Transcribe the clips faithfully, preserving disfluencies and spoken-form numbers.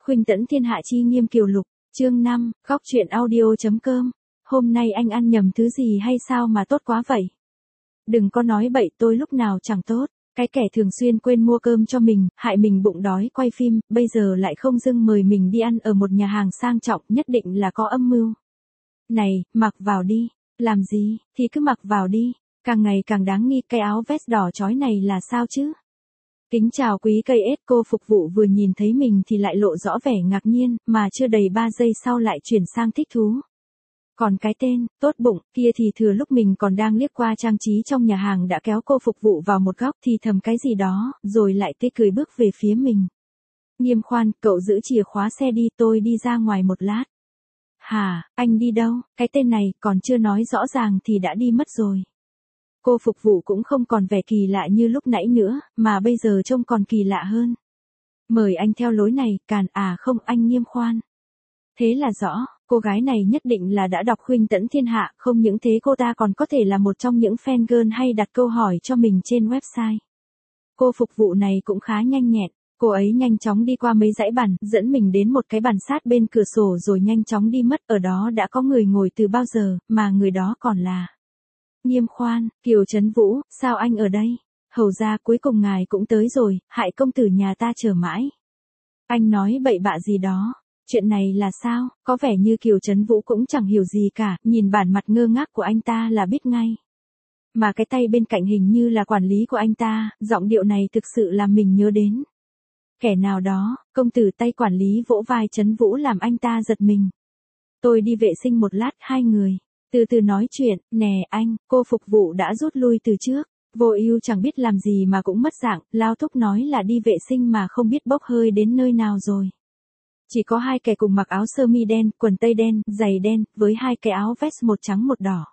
Khuynh Tẫn Thiên Hạ Chi Nghiêm Kiều Lục, chương năm, góc truyện audio.com. Hôm nay anh ăn nhầm thứ gì hay sao mà tốt quá vậy? Đừng có nói bậy, tôi lúc nào chẳng tốt. Cái kẻ thường xuyên quên mua cơm cho mình, hại mình bụng đói quay phim, bây giờ lại không dưng mời mình đi ăn ở một nhà hàng sang trọng, nhất định là có âm mưu. Này, mặc vào đi. Làm gì, thì cứ mặc vào đi. Càng ngày càng đáng nghi, cái áo vest đỏ chói này là sao chứ? Kính chào quý cây ết, cô phục vụ vừa nhìn thấy mình thì lại lộ rõ vẻ ngạc nhiên, mà chưa đầy ba giây sau lại chuyển sang thích thú. Còn cái tên, tốt bụng, kia thì thừa lúc mình còn đang liếc qua trang trí trong nhà hàng đã kéo cô phục vụ vào một góc thì thầm cái gì đó, rồi lại tươi cười bước về phía mình. Nghiêm Khoan, cậu giữ chìa khóa xe đi, tôi đi ra ngoài một lát. Hả, anh đi đâu? Cái tên này còn chưa nói rõ ràng thì đã đi mất rồi. Cô phục vụ cũng không còn vẻ kỳ lạ như lúc nãy nữa, mà bây giờ trông còn kỳ lạ hơn. Mời anh theo lối này, càn à không anh Nghiêm Khoan. Thế là rõ, cô gái này nhất định là đã đọc Khuynh Tẫn Thiên Hạ, không những thế cô ta còn có thể là một trong những fan girl hay đặt câu hỏi cho mình trên website. Cô phục vụ này cũng khá nhanh nhẹn, cô ấy nhanh chóng đi qua mấy dãy bàn, dẫn mình đến một cái bàn sát bên cửa sổ rồi nhanh chóng đi mất, ở đó đã có người ngồi từ bao giờ, mà người đó còn là... Nghiêm Khoan, Kiều Trấn Vũ, sao anh ở đây? Hầu ra cuối cùng ngài cũng tới rồi, hại công tử nhà ta chờ mãi. Anh nói bậy bạ gì đó, chuyện này là sao? Có vẻ như Kiều Trấn Vũ cũng chẳng hiểu gì cả, nhìn bản mặt ngơ ngác của anh ta là biết ngay. Mà cái tay bên cạnh hình như là quản lý của anh ta, giọng điệu này thực sự làm mình nhớ đến. Kẻ nào đó, công tử tay quản lý vỗ vai Trấn Vũ làm anh ta giật mình. Tôi đi vệ sinh một lát, hai người. Từ từ nói chuyện, nè anh, cô phục vụ đã rút lui từ trước, vô ưu chẳng biết làm gì mà cũng mất dạng, lao thúc nói là đi vệ sinh mà không biết bốc hơi đến nơi nào rồi. Chỉ có hai kẻ cùng mặc áo sơ mi đen, quần tây đen, giày đen, với hai cái áo vest một trắng một đỏ.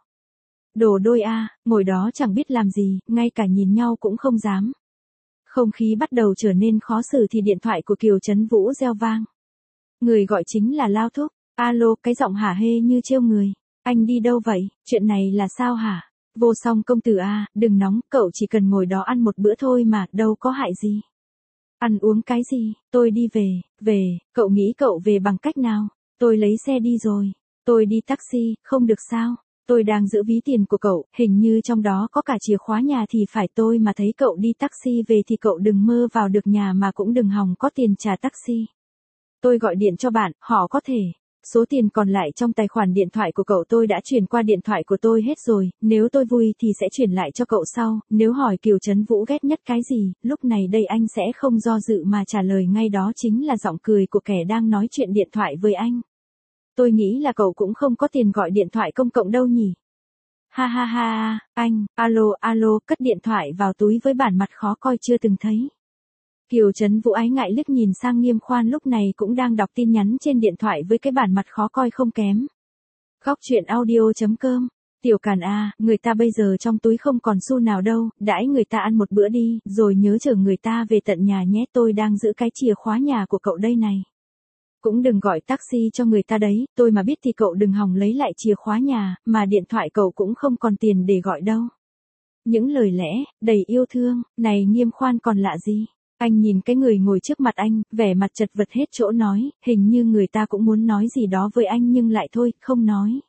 Đồ đôi a, ngồi đó chẳng biết làm gì, ngay cả nhìn nhau cũng không dám. Không khí bắt đầu trở nên khó xử thì điện thoại của Kiều Trấn Vũ reo vang. Người gọi chính là lao thúc, alo, cái giọng hả hê như trêu người. Anh đi đâu vậy, chuyện này là sao hả? Vô Song công tử à, đừng nóng, cậu chỉ cần ngồi đó ăn một bữa thôi mà, đâu có hại gì. Ăn uống cái gì, tôi đi về, về, cậu nghĩ cậu về bằng cách nào? Tôi lấy xe đi rồi, tôi đi taxi, không được sao? Tôi đang giữ ví tiền của cậu, hình như trong đó có cả chìa khóa nhà thì phải, tôi mà thấy cậu đi taxi về thì cậu đừng mơ vào được nhà mà cũng đừng hòng có tiền trả taxi. Tôi gọi điện cho bạn, họ có thể. Số tiền còn lại trong tài khoản điện thoại của cậu tôi đã chuyển qua điện thoại của tôi hết rồi, nếu tôi vui thì sẽ chuyển lại cho cậu sau, nếu hỏi Kiều Trấn Vũ ghét nhất cái gì, lúc này đây anh sẽ không do dự mà trả lời ngay, đó chính là giọng cười của kẻ đang nói chuyện điện thoại với anh. Tôi nghĩ là cậu cũng không có tiền gọi điện thoại công cộng đâu nhỉ? Ha ha ha, anh, alo alo, cất điện thoại vào túi với bản mặt khó coi chưa từng thấy. Kiều Trấn Vũ ái ngại liếc nhìn sang Nghiêm Khoan lúc này cũng đang đọc tin nhắn trên điện thoại với cái bản mặt khó coi không kém. Góc truyện audio.com. Tiểu Càn a, người ta bây giờ trong túi không còn xu nào đâu, đãi người ta ăn một bữa đi, rồi nhớ chở người ta về tận nhà nhé, tôi đang giữ cái chìa khóa nhà của cậu đây này. Cũng đừng gọi taxi cho người ta đấy, tôi mà biết thì cậu đừng hòng lấy lại chìa khóa nhà, mà điện thoại cậu cũng không còn tiền để gọi đâu. Những lời lẽ, đầy yêu thương, này Nghiêm Khoan còn lạ gì? Anh nhìn cái người ngồi trước mặt anh, vẻ mặt chật vật hết chỗ nói, hình như người ta cũng muốn nói gì đó với anh nhưng lại thôi, không nói.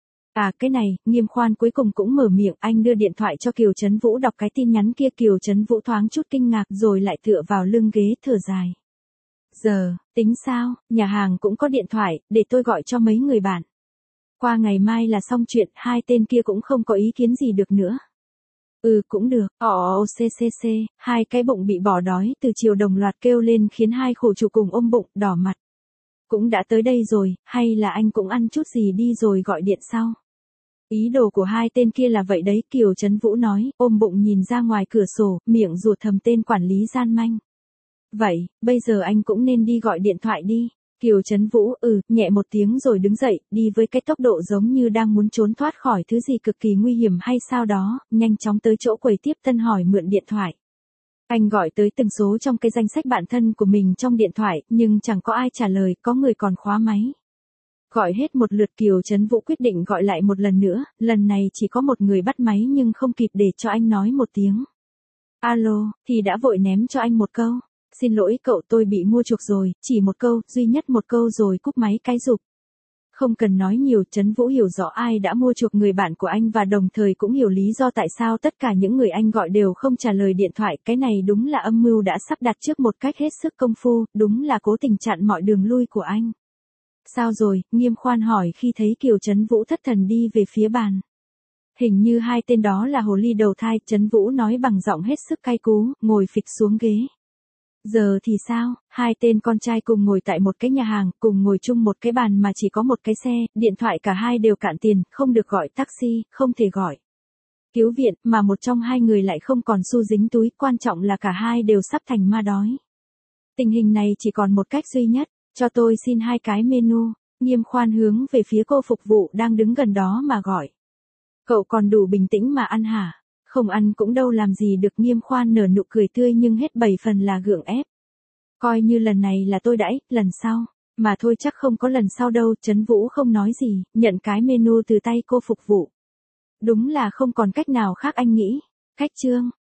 À cái này, Nghiêm Khoan cuối cùng cũng mở miệng, anh đưa điện thoại cho Kiều Trấn Vũ đọc cái tin nhắn kia. Kiều Trấn Vũ thoáng chút kinh ngạc rồi lại tựa vào lưng ghế thở dài. Giờ, tính sao, nhà hàng cũng có điện thoại, để tôi gọi cho mấy người bạn. Qua ngày mai là xong chuyện, hai tên kia cũng không có ý kiến gì được nữa. Ừ cũng được, ồ ccc, hai cái bụng bị bỏ đói từ chiều đồng loạt kêu lên khiến hai khổ chủ cùng ôm bụng, đỏ mặt. Cũng đã tới đây rồi, hay là anh cũng ăn chút gì đi rồi gọi điện sau. Ý đồ của hai tên kia là vậy đấy, Kiều Trấn Vũ nói, ôm bụng nhìn ra ngoài cửa sổ, miệng rủa thầm tên quản lý gian manh. Vậy, bây giờ anh cũng nên đi gọi điện thoại đi. Kiều Trấn Vũ ừ, nhẹ một tiếng rồi đứng dậy, đi với cái tốc độ giống như đang muốn trốn thoát khỏi thứ gì cực kỳ nguy hiểm hay sao đó, nhanh chóng tới chỗ quầy tiếp tân hỏi mượn điện thoại. Anh gọi tới từng số trong cái danh sách bạn thân của mình trong điện thoại, nhưng chẳng có ai trả lời, có người còn khóa máy. Gọi hết một lượt Kiều Trấn Vũ quyết định gọi lại một lần nữa, lần này chỉ có một người bắt máy nhưng không kịp để cho anh nói một tiếng. Alo, thì đã vội ném cho anh một câu. Xin lỗi cậu, tôi bị mua chuộc rồi, chỉ một câu, duy nhất một câu rồi cúp máy cái rụp. Không cần nói nhiều, Trấn Vũ hiểu rõ ai đã mua chuộc người bạn của anh và đồng thời cũng hiểu lý do tại sao tất cả những người anh gọi đều không trả lời điện thoại. Cái này đúng là âm mưu đã sắp đặt trước một cách hết sức công phu, đúng là cố tình chặn mọi đường lui của anh. Sao rồi, Nghiêm Khoan hỏi khi thấy Kiều Trấn Vũ thất thần đi về phía bàn. Hình như hai tên đó là hồ ly đầu thai, Trấn Vũ nói bằng giọng hết sức cay cú, ngồi phịch xuống ghế. Giờ thì sao, hai tên con trai cùng ngồi tại một cái nhà hàng, cùng ngồi chung một cái bàn mà chỉ có một cái xe, điện thoại cả hai đều cạn tiền, không được gọi taxi, không thể gọi cứu viện, mà một trong hai người lại không còn xu dính túi, quan trọng là cả hai đều sắp thành ma đói. Tình hình này chỉ còn một cách duy nhất, cho tôi xin hai cái menu. Nghiêm Khoan hướng về phía cô phục vụ đang đứng gần đó mà gọi. Cậu còn đủ bình tĩnh mà ăn hả? Không ăn cũng đâu làm gì được. Nghiêm Khoan nở nụ cười tươi nhưng hết bảy phần là gượng ép. Coi như lần này là tôi đãi, lần sau. Mà thôi chắc không có lần sau đâu. Trấn Vũ không nói gì, nhận cái menu từ tay cô phục vụ. Đúng là không còn cách nào khác anh nghĩ. Cách chương.